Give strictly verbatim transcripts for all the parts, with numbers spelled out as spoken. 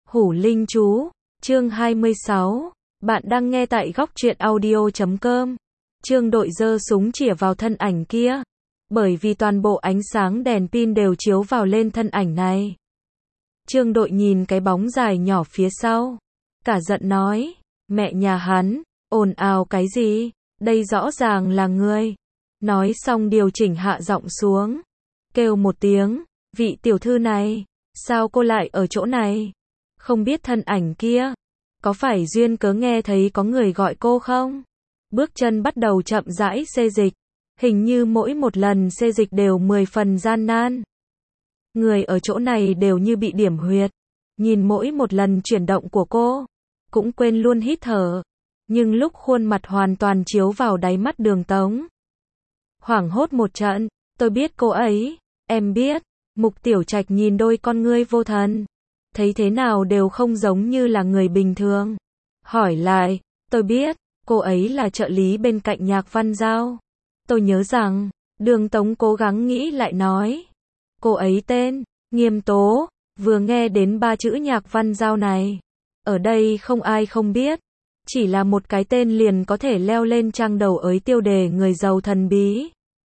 Hủ Linh Chú, chương hai mươi sáu. Bạn đang nghe tại góc truyện audio chấm com. Trương Đội giơ súng chĩa vào thân ảnh kia, bởi vì toàn bộ ánh sáng đèn pin đều chiếu vào lên thân ảnh này. Trương Đội nhìn cái bóng dài nhỏ phía sau, cả giận nói, mẹ nhà hắn, ồn ào cái gì, đây rõ ràng là ngươi. Nói xong điều chỉnh hạ giọng xuống, kêu một tiếng, vị tiểu thư này, sao cô lại ở chỗ này? Không biết thân ảnh kia, có phải duyên cớ nghe thấy có người gọi cô không? Bước chân bắt đầu chậm rãi xê dịch, hình như mỗi một lần xê dịch đều mười phần gian nan. Người ở chỗ này đều như bị điểm huyệt, nhìn mỗi một lần chuyển động của cô, cũng quên luôn hít thở, nhưng lúc khuôn mặt hoàn toàn chiếu vào đáy mắt Đường Tống. Hoảng hốt một trận, tôi biết cô ấy, em biết. Mục Tiểu Trạch nhìn đôi con ngươi vô thần, thấy thế nào đều không giống như là người bình thường. Hỏi lại, tôi biết, cô ấy là trợ lý bên cạnh Nhạc Văn Giao. Tôi nhớ rằng, Đường Tống cố gắng nghĩ lại nói, cô ấy tên, Nghiêm Tố. Vừa nghe đến ba chữ Nhạc Văn Giao này, ở đây không ai không biết, chỉ là một cái tên liền có thể leo lên trang đầu ới tiêu đề người giàu thần bí.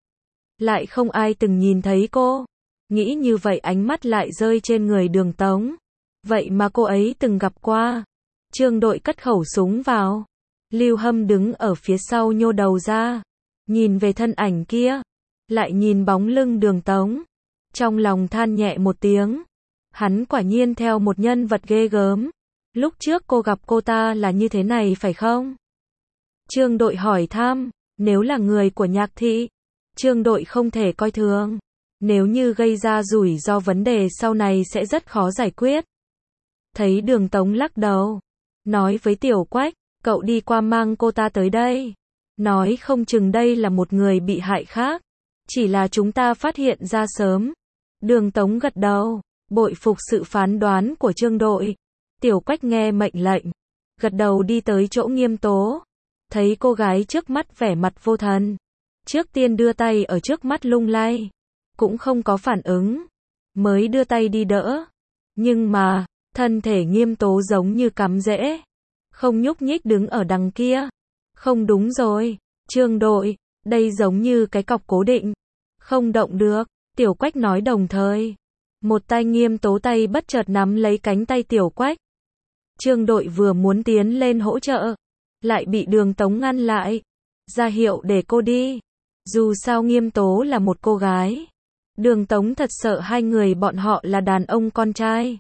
Lại không ai từng nhìn thấy cô. Nghĩ như vậy ánh mắt lại rơi trên người Đường Tống. Vậy mà cô ấy từng gặp qua. Trương Đội cất khẩu súng vào. Lưu Hâm đứng ở phía sau nhô đầu ra, nhìn về thân ảnh kia, lại nhìn bóng lưng Đường Tống. Trong lòng than nhẹ một tiếng. Hắn quả nhiên theo một nhân vật ghê gớm. Lúc trước cô gặp cô ta là như thế này phải không? Trương Đội hỏi thăm, nếu là người của Nhạc thị, Trương Đội không thể coi thường. Nếu như gây ra rủi ro vấn đề sau này sẽ rất khó giải quyết. Thấy Đường Tống lắc đầu, nói với Tiểu Quách, cậu đi qua mang cô ta tới đây. Nói không chừng đây là một người bị hại khác. Chỉ là chúng ta phát hiện ra sớm. Đường Tống gật đầu, bội phục sự phán đoán của Trương Đội. Tiểu Quách nghe mệnh lệnh, gật đầu đi tới chỗ Nghiêm Tố. Thấy cô gái trước mắt vẻ mặt vô thần, trước tiên đưa tay ở trước mắt lung lay, cũng không có phản ứng, mới đưa tay đi đỡ. Nhưng mà, thân thể Nghiêm Tố giống như cắm rễ, không nhúc nhích đứng ở đằng kia. Không đúng rồi, Trương Đội, đây giống như cái cọc cố định, không động được. Tiểu Quách nói đồng thời. Một tay Nghiêm Tố tay bất chợt nắm lấy cánh tay Tiểu Quách. Trương Đội vừa muốn tiến lên hỗ trợ, lại bị Đường Tống ngăn lại, ra hiệu để cô đi. Dù sao Nghiêm Tố là một cô gái. Đường Tống thật sợ hai người bọn họ là đàn ông con trai.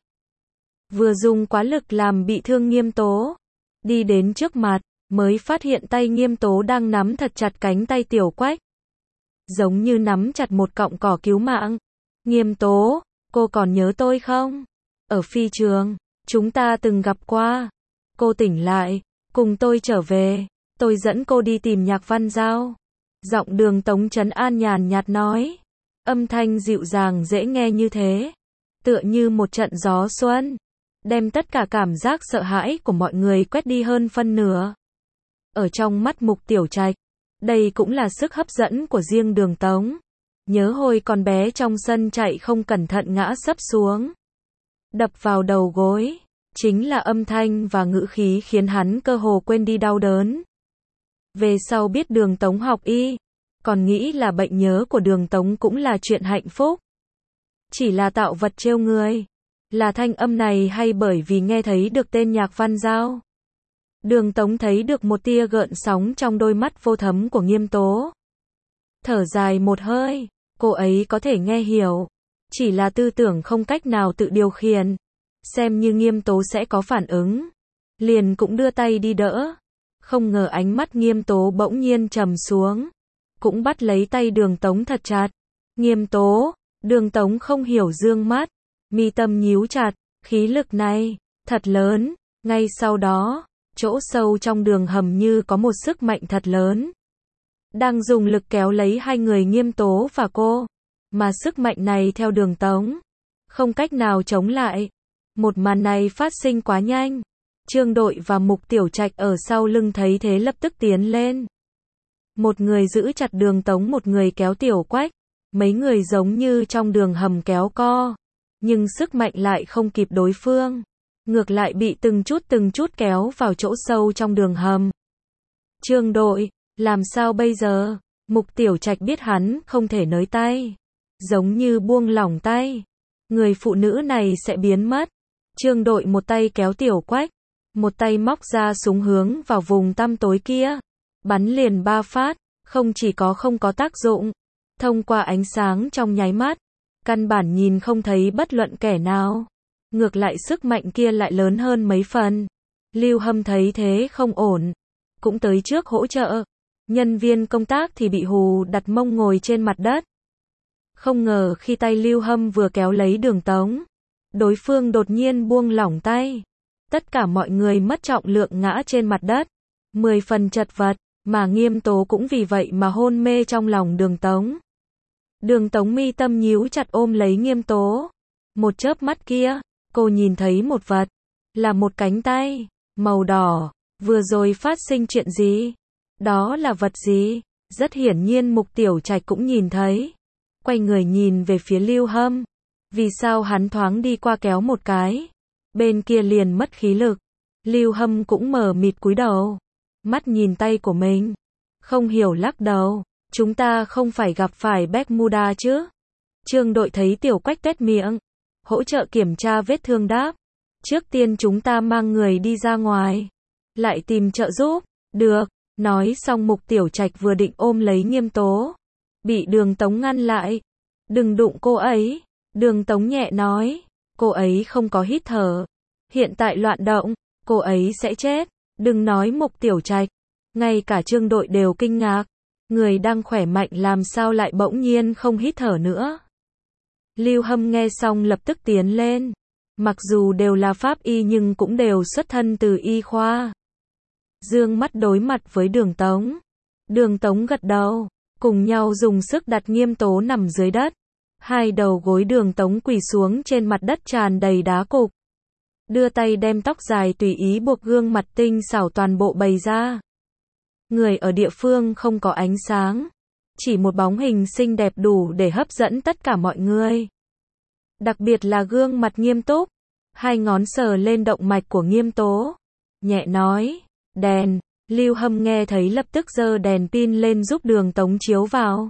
Vừa dùng quá lực làm bị thương Nghiêm Tố. Đi đến trước mặt, mới phát hiện tay Nghiêm Tố đang nắm thật chặt cánh tay Tiểu Quách. Giống như nắm chặt một cọng cỏ cứu mạng. Nghiêm Tố, cô còn nhớ tôi không? Ở phi trường, chúng ta từng gặp qua. Cô tỉnh lại, cùng tôi trở về. Tôi dẫn cô đi tìm Nhạc Văn Giao. Giọng Đường Tống trấn an nhàn nhạt nói. Âm thanh dịu dàng dễ nghe như thế, tựa như một trận gió xuân, đem tất cả cảm giác sợ hãi của mọi người quét đi hơn phân nửa. Ở trong mắt Mục Tiểu Trạch, đây cũng là sức hấp dẫn của riêng Đường Tống. Nhớ hồi con bé trong sân chạy không cẩn thận ngã sấp xuống, đập vào đầu gối, chính là âm thanh và ngữ khí khiến hắn cơ hồ quên đi đau đớn. Về sau biết Đường Tống học y, còn nghĩ là bệnh nhớ của Đường Tống cũng là chuyện hạnh phúc. Chỉ là tạo vật trêu người. Là thanh âm này hay bởi vì nghe thấy được tên Nhạc Văn Giao? Đường Tống thấy được một tia gợn sóng trong đôi mắt vô thấm của Nghiêm Tố. Thở dài một hơi, cô ấy có thể nghe hiểu. Chỉ là tư tưởng không cách nào tự điều khiển. Xem như Nghiêm Tố sẽ có phản ứng. Liền cũng đưa tay đi đỡ. Không ngờ ánh mắt Nghiêm Tố bỗng nhiên trầm xuống. Cũng bắt lấy tay Đường Tống thật chặt. Nghiêm Tố, Đường Tống không hiểu dương mắt, mi tâm nhíu chặt, khí lực này, thật lớn. Ngay sau đó, chỗ sâu trong đường hầm như có một sức mạnh thật lớn, đang dùng lực kéo lấy hai người Nghiêm Tố và cô. Mà sức mạnh này theo Đường Tống, không cách nào chống lại. Một màn này phát sinh quá nhanh. Trương Đội và Mục Tiểu Trạch ở sau lưng thấy thế lập tức tiến lên. Một người giữ chặt Đường Tống, một người kéo Tiểu Quách. Mấy người giống như trong đường hầm kéo co, nhưng sức mạnh lại không kịp đối phương. ngược lại bị từng chút từng chút kéo vào chỗ sâu trong đường hầm. Trương đội, làm sao bây giờ? Mục Tiểu Trạch biết hắn không thể nới tay, giống như buông lỏng tay, người phụ nữ này sẽ biến mất. Trương đội một tay kéo Tiểu Quách, một tay móc ra súng hướng vào vùng tăm tối kia, bắn liền ba phát, không chỉ có không có tác dụng, thông qua ánh sáng trong nháy mắt, căn bản nhìn không thấy bất luận kẻ nào. Ngược lại sức mạnh kia lại lớn hơn mấy phần. Lưu Hâm thấy thế không ổn, cũng tới trước hỗ trợ. Nhân viên công tác thì bị hù đặt mông ngồi trên mặt đất. Không ngờ khi tay Lưu Hâm vừa kéo lấy Đường Tống, đối phương đột nhiên buông lỏng tay. Tất cả mọi người mất trọng lượng ngã trên mặt đất, mười phần chật vật, mà Nghiêm Tố cũng vì vậy mà hôn mê trong lòng Đường Tống. Đường Tống mi tâm nhíu chặt ôm lấy Nghiêm Tố. Một chớp mắt kia, cô nhìn thấy một vật, là một cánh tay, màu đỏ. Vừa rồi phát sinh chuyện gì? Đó là vật gì? Rất hiển nhiên Mục Tiểu Trạch cũng nhìn thấy. Quay người nhìn về phía Lưu Hâm. Vì sao hắn thoáng đi qua kéo một cái, bên kia liền mất khí lực. Lưu Hâm cũng mờ mịt cúi đầu, mắt nhìn tay của mình, không hiểu lắc đầu. Chúng ta không phải gặp phải Bermuda chứ? Trương đội thấy Tiểu Quách tét miệng, hỗ trợ kiểm tra vết thương đáp. Trước tiên chúng ta mang người đi ra ngoài, lại tìm trợ giúp. Được. Nói xong Mục Tiểu Trạch vừa định ôm lấy Nghiêm Tố, bị Đường Tống ngăn lại. Đừng đụng cô ấy. Đường Tống nhẹ nói, cô ấy không có hít thở, hiện tại loạn động, cô ấy sẽ chết. Đừng nói Mục Tiểu Trạch, ngay cả Trương đội đều kinh ngạc, người đang khỏe mạnh làm sao lại bỗng nhiên không hít thở nữa. Lưu Hâm nghe xong lập tức tiến lên, mặc dù đều là pháp y nhưng cũng đều xuất thân từ y khoa. Dương mắt đối mặt với Đường Tống. Đường Tống gật đầu, cùng nhau dùng sức đặt Nghiêm Tố nằm dưới đất. Hai đầu gối Đường Tống quỳ xuống trên mặt đất tràn đầy đá cục. Đưa tay đem tóc dài tùy ý buộc gương mặt tinh xảo toàn bộ bày ra. Người ở địa phương không có ánh sáng, chỉ một bóng hình xinh đẹp đủ để hấp dẫn tất cả mọi người. Đặc biệt là gương mặt nghiêm túc, hai ngón sờ lên động mạch của Nghiêm Tố, nhẹ nói, đèn. Lưu Hâm nghe thấy lập tức giơ đèn pin lên giúp Đường Tống chiếu vào.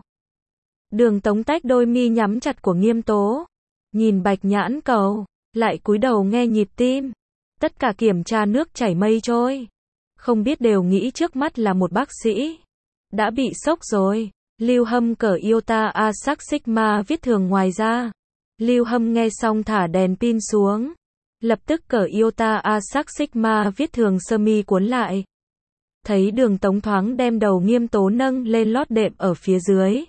Đường Tống tách đôi mi nhắm chặt của Nghiêm Tố, nhìn bạch nhãn cầu, lại cúi đầu nghe nhịp tim. Tất cả kiểm tra nước chảy mây trôi, không biết đều nghĩ trước mắt là một bác sĩ đã bị sốc rồi. Lưu Hâm cởi iota A sắc sigma viết thường ngoài ra. Lưu Hâm nghe xong thả đèn pin xuống, lập tức cởi iota A sắc sigma viết thường sơ mi cuốn lại. Thấy Đường Tống thoáng đem đầu Nghiêm Tố nâng lên lót đệm ở phía dưới,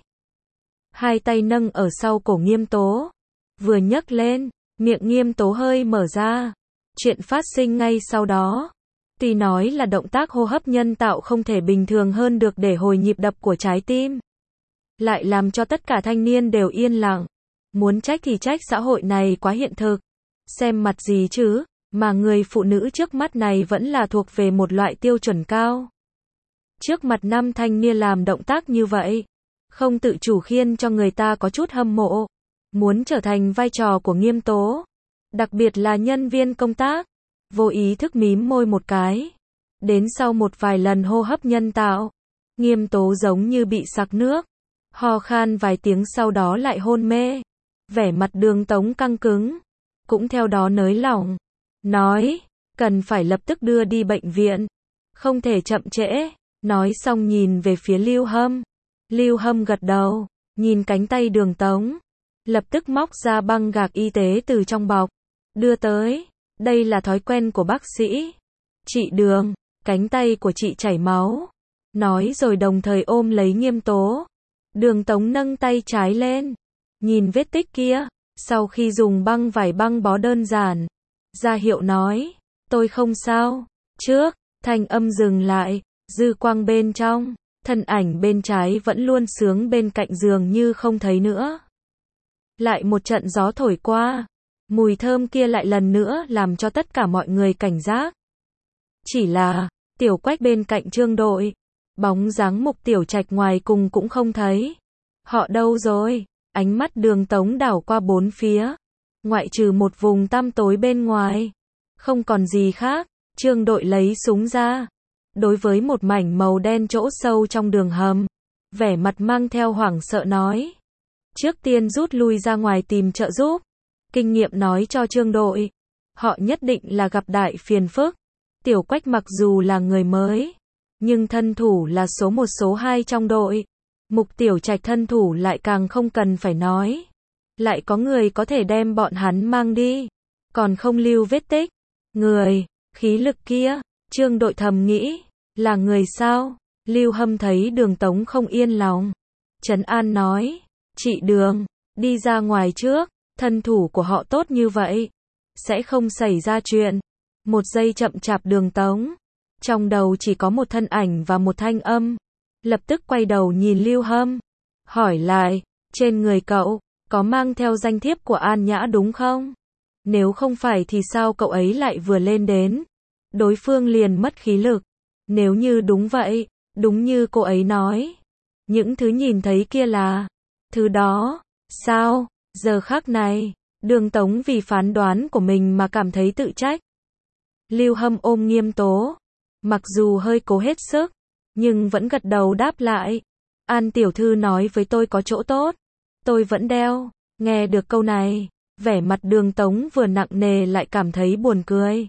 hai tay nâng ở sau cổ Nghiêm Tố, vừa nhấc lên, miệng Nghiêm Tố hơi mở ra. Chuyện phát sinh ngay sau đó, tuy nói là động tác hô hấp nhân tạo không thể bình thường hơn được để hồi nhịp đập của trái tim, lại làm cho tất cả thanh niên đều yên lặng. Muốn trách thì trách xã hội này quá hiện thực. Xem mặt gì chứ, mà người phụ nữ trước mắt này vẫn là thuộc về một loại tiêu chuẩn cao. Trước mặt năm thanh niên làm động tác như vậy, không tự chủ khiến cho người ta có chút hâm mộ, muốn trở thành vai trò của Nghiêm Tố. Đặc biệt là nhân viên công tác, vô ý thức mím môi một cái. Đến sau một vài lần hô hấp nhân tạo, Nghiêm Tố giống như bị sặc nước, ho khan vài tiếng sau đó lại hôn mê. Vẻ mặt Đường Tống căng cứng, cũng theo đó nới lỏng, nói, cần phải lập tức đưa đi bệnh viện, không thể chậm trễ. Nói xong nhìn về phía Lưu Hâm. Lưu Hâm gật đầu, nhìn cánh tay Đường Tống, lập tức móc ra băng gạc y tế từ trong bọc, đưa tới. Đây là thói quen của bác sĩ. Chị Đường, cánh tay của chị chảy máu. Nói rồi đồng thời ôm lấy Nghiêm Tố. Đường Tống nâng tay trái lên, nhìn vết tích kia, sau khi dùng băng vải băng bó đơn giản, ra hiệu nói, tôi không sao. Trước, thanh âm dừng lại, dư quang bên trong, thân ảnh bên trái vẫn luôn sướng bên cạnh giường như không thấy nữa. Lại một trận gió thổi qua, mùi thơm kia lại lần nữa làm cho tất cả mọi người cảnh giác. Chỉ là, Tiểu Quách bên cạnh Trương đội, bóng dáng Mục Tiểu Trạch ngoài cùng cũng không thấy. Họ đâu rồi? Ánh mắt Đường Tống đảo qua bốn phía, ngoại trừ một vùng tăm tối bên ngoài, Không còn gì khác, Trương Đội lấy súng ra. Đối với một mảnh màu đen chỗ sâu trong đường hầm, vẻ mặt mang theo hoảng sợ nói. Trước tiên rút lui ra ngoài tìm trợ giúp. Kinh nghiệm nói cho Trương Đội, họ nhất định là gặp đại phiền phức. Tiểu Quách mặc dù là người mới, nhưng thân thủ là số một số hai trong đội. Mục Tiểu Trạch thân thủ lại càng không cần phải nói. Lại có người có thể đem bọn hắn mang đi, còn không lưu vết tích. Người, khí lực kia, Trương Đội thầm nghĩ, là người sao? Lưu Hâm thấy Đường Tống không yên lòng, trấn an nói, chị Đường, đi ra ngoài trước, thân thủ của họ tốt như vậy, sẽ không xảy ra chuyện. Một giây chậm chạp Đường Tống, trong đầu chỉ có một thân ảnh và một thanh âm, lập tức quay đầu nhìn Lưu Hâm, hỏi lại, trên người cậu, có mang theo danh thiếp của An Nhã đúng không? Nếu không phải thì sao cậu ấy lại vừa lên đến, đối phương liền mất khí lực? Nếu như đúng vậy, đúng như cô ấy nói, những thứ nhìn thấy kia là thứ đó, sao? Giờ khắc này, Đường Tống vì phán đoán của mình mà cảm thấy tự trách. Lưu Hâm ôm Nghiêm Tố, mặc dù hơi cố hết sức, nhưng vẫn gật đầu đáp lại. An tiểu thư nói với tôi có chỗ tốt, tôi vẫn đeo. Nghe được câu này, vẻ mặt Đường Tống vừa nặng nề lại cảm thấy buồn cười.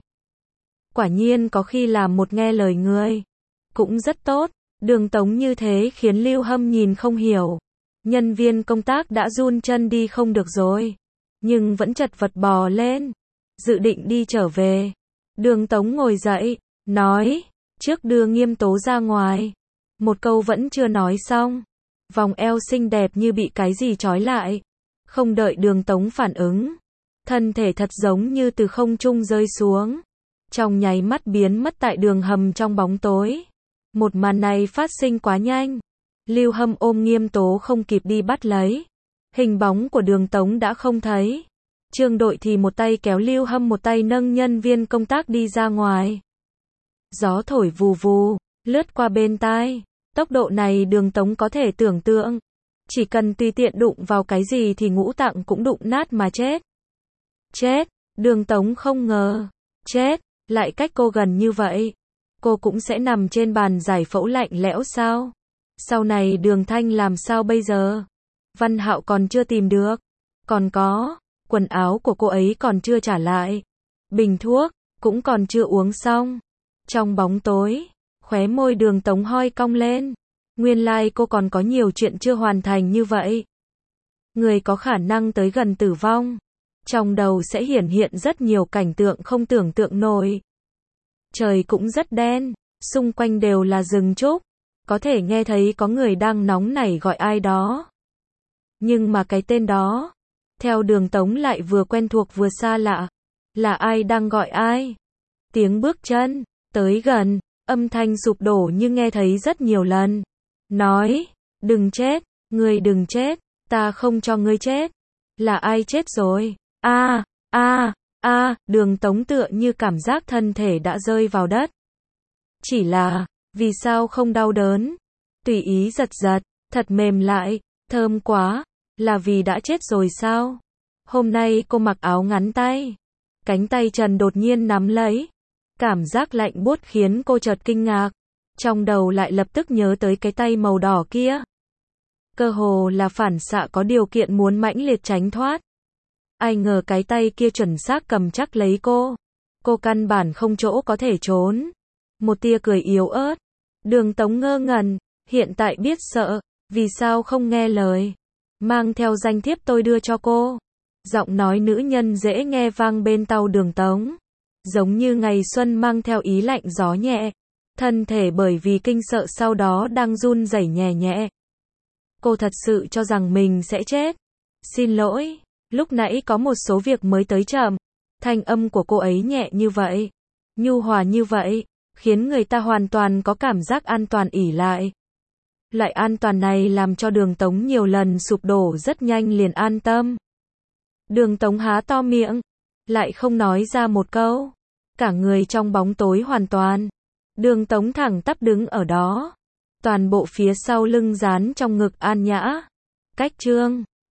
Quả nhiên có khi làm một nghe lời người, cũng rất tốt. Đường Tống như thế khiến Lưu Hâm nhìn không hiểu. Nhân viên công tác đã run chân đi không được rồi, nhưng vẫn chật vật bò lên, dự định đi trở về. Đường Tống ngồi dậy, nói, trước đưa Nghiêm Tố ra ngoài. Một câu vẫn chưa nói xong, vòng eo xinh đẹp như bị cái gì trói lại. Không đợi Đường Tống phản ứng, thân thể thật giống như từ không trung rơi xuống, trong nháy mắt biến mất tại đường hầm trong bóng tối. Một màn này phát sinh quá nhanh, Lưu Hâm ôm Nghiêm Tố không kịp đi bắt lấy, hình bóng của Đường Tống đã không thấy. Trương Đội thì một tay kéo Lưu Hâm, một tay nâng nhân viên công tác đi ra ngoài. Gió thổi vù vù, lướt qua bên tai, tốc độ này Đường Tống có thể tưởng tượng, chỉ cần tùy tiện đụng vào cái gì thì ngũ tạng cũng đụng nát mà chết. Chết, Đường Tống không ngờ, chết, lại cách cô gần như vậy. Cô cũng sẽ nằm trên bàn giải phẫu lạnh lẽo sao? Sau này Đường Thanh làm sao bây giờ? Văn Hạo còn chưa tìm được. Còn có, quần áo của cô ấy còn chưa trả lại. Bình thuốc, cũng còn chưa uống xong. Trong bóng tối, khóe môi Đường Tống hoi cong lên. Nguyên lai like cô còn có nhiều chuyện chưa hoàn thành như vậy. Người có khả năng tới gần tử vong, trong đầu sẽ hiển hiện rất nhiều cảnh tượng không tưởng tượng nổi. Trời cũng rất đen, xung quanh đều là rừng trúc, có thể nghe thấy có người đang nóng nảy gọi ai đó. Nhưng mà cái tên đó, theo Đường Tống lại vừa quen thuộc vừa xa lạ. Là ai đang gọi ai? Tiếng bước chân, tới gần, âm thanh sụp đổ nhưng nghe thấy rất nhiều lần. Nói, đừng chết, ngươi đừng chết, ta không cho ngươi chết. Là ai chết rồi? A, a, a, Đường Tống tựa như cảm giác thân thể đã rơi vào đất. Chỉ là, vì sao không đau đớn? Tùy ý giật giật, thật mềm lại, thơm quá, là vì đã chết rồi sao? Hôm nay cô mặc áo ngắn tay, cánh tay trần đột nhiên nắm lấy. Cảm giác lạnh buốt khiến cô chợt kinh ngạc. Trong đầu lại lập tức nhớ tới cái tay màu đỏ kia. Cơ hồ là phản xạ có điều kiện muốn mãnh liệt tránh thoát. Ai ngờ cái tay kia chuẩn xác cầm chắc lấy cô. Cô căn bản không chỗ có thể trốn. Một tia cười yếu ớt. Đường Tống ngơ ngẩn, hiện tại biết sợ, vì sao không nghe lời. Mang theo danh thiếp tôi đưa cho cô. Giọng nói nữ nhân dễ nghe vang bên tai Đường Tống. Giống như ngày xuân mang theo ý lạnh gió nhẹ. Thân thể bởi vì kinh sợ sau đó đang run rẩy nhẹ nhẹ. Cô thật sự cho rằng mình sẽ chết. Xin lỗi, lúc nãy có một số việc mới tới chậm. Thanh âm của cô ấy nhẹ như vậy, nhu hòa như vậy, khiến người ta hoàn toàn có cảm giác an toàn ỷ lại. Loại an toàn này làm cho Đường Tống nhiều lần sụp đổ rất nhanh liền an tâm. Đường Tống há to miệng, lại không nói ra một câu. Cả người trong bóng tối hoàn toàn. Đường Tống thẳng tắp đứng ở đó. Toàn bộ phía sau lưng dán trong ngực An Nhã. Cách Trương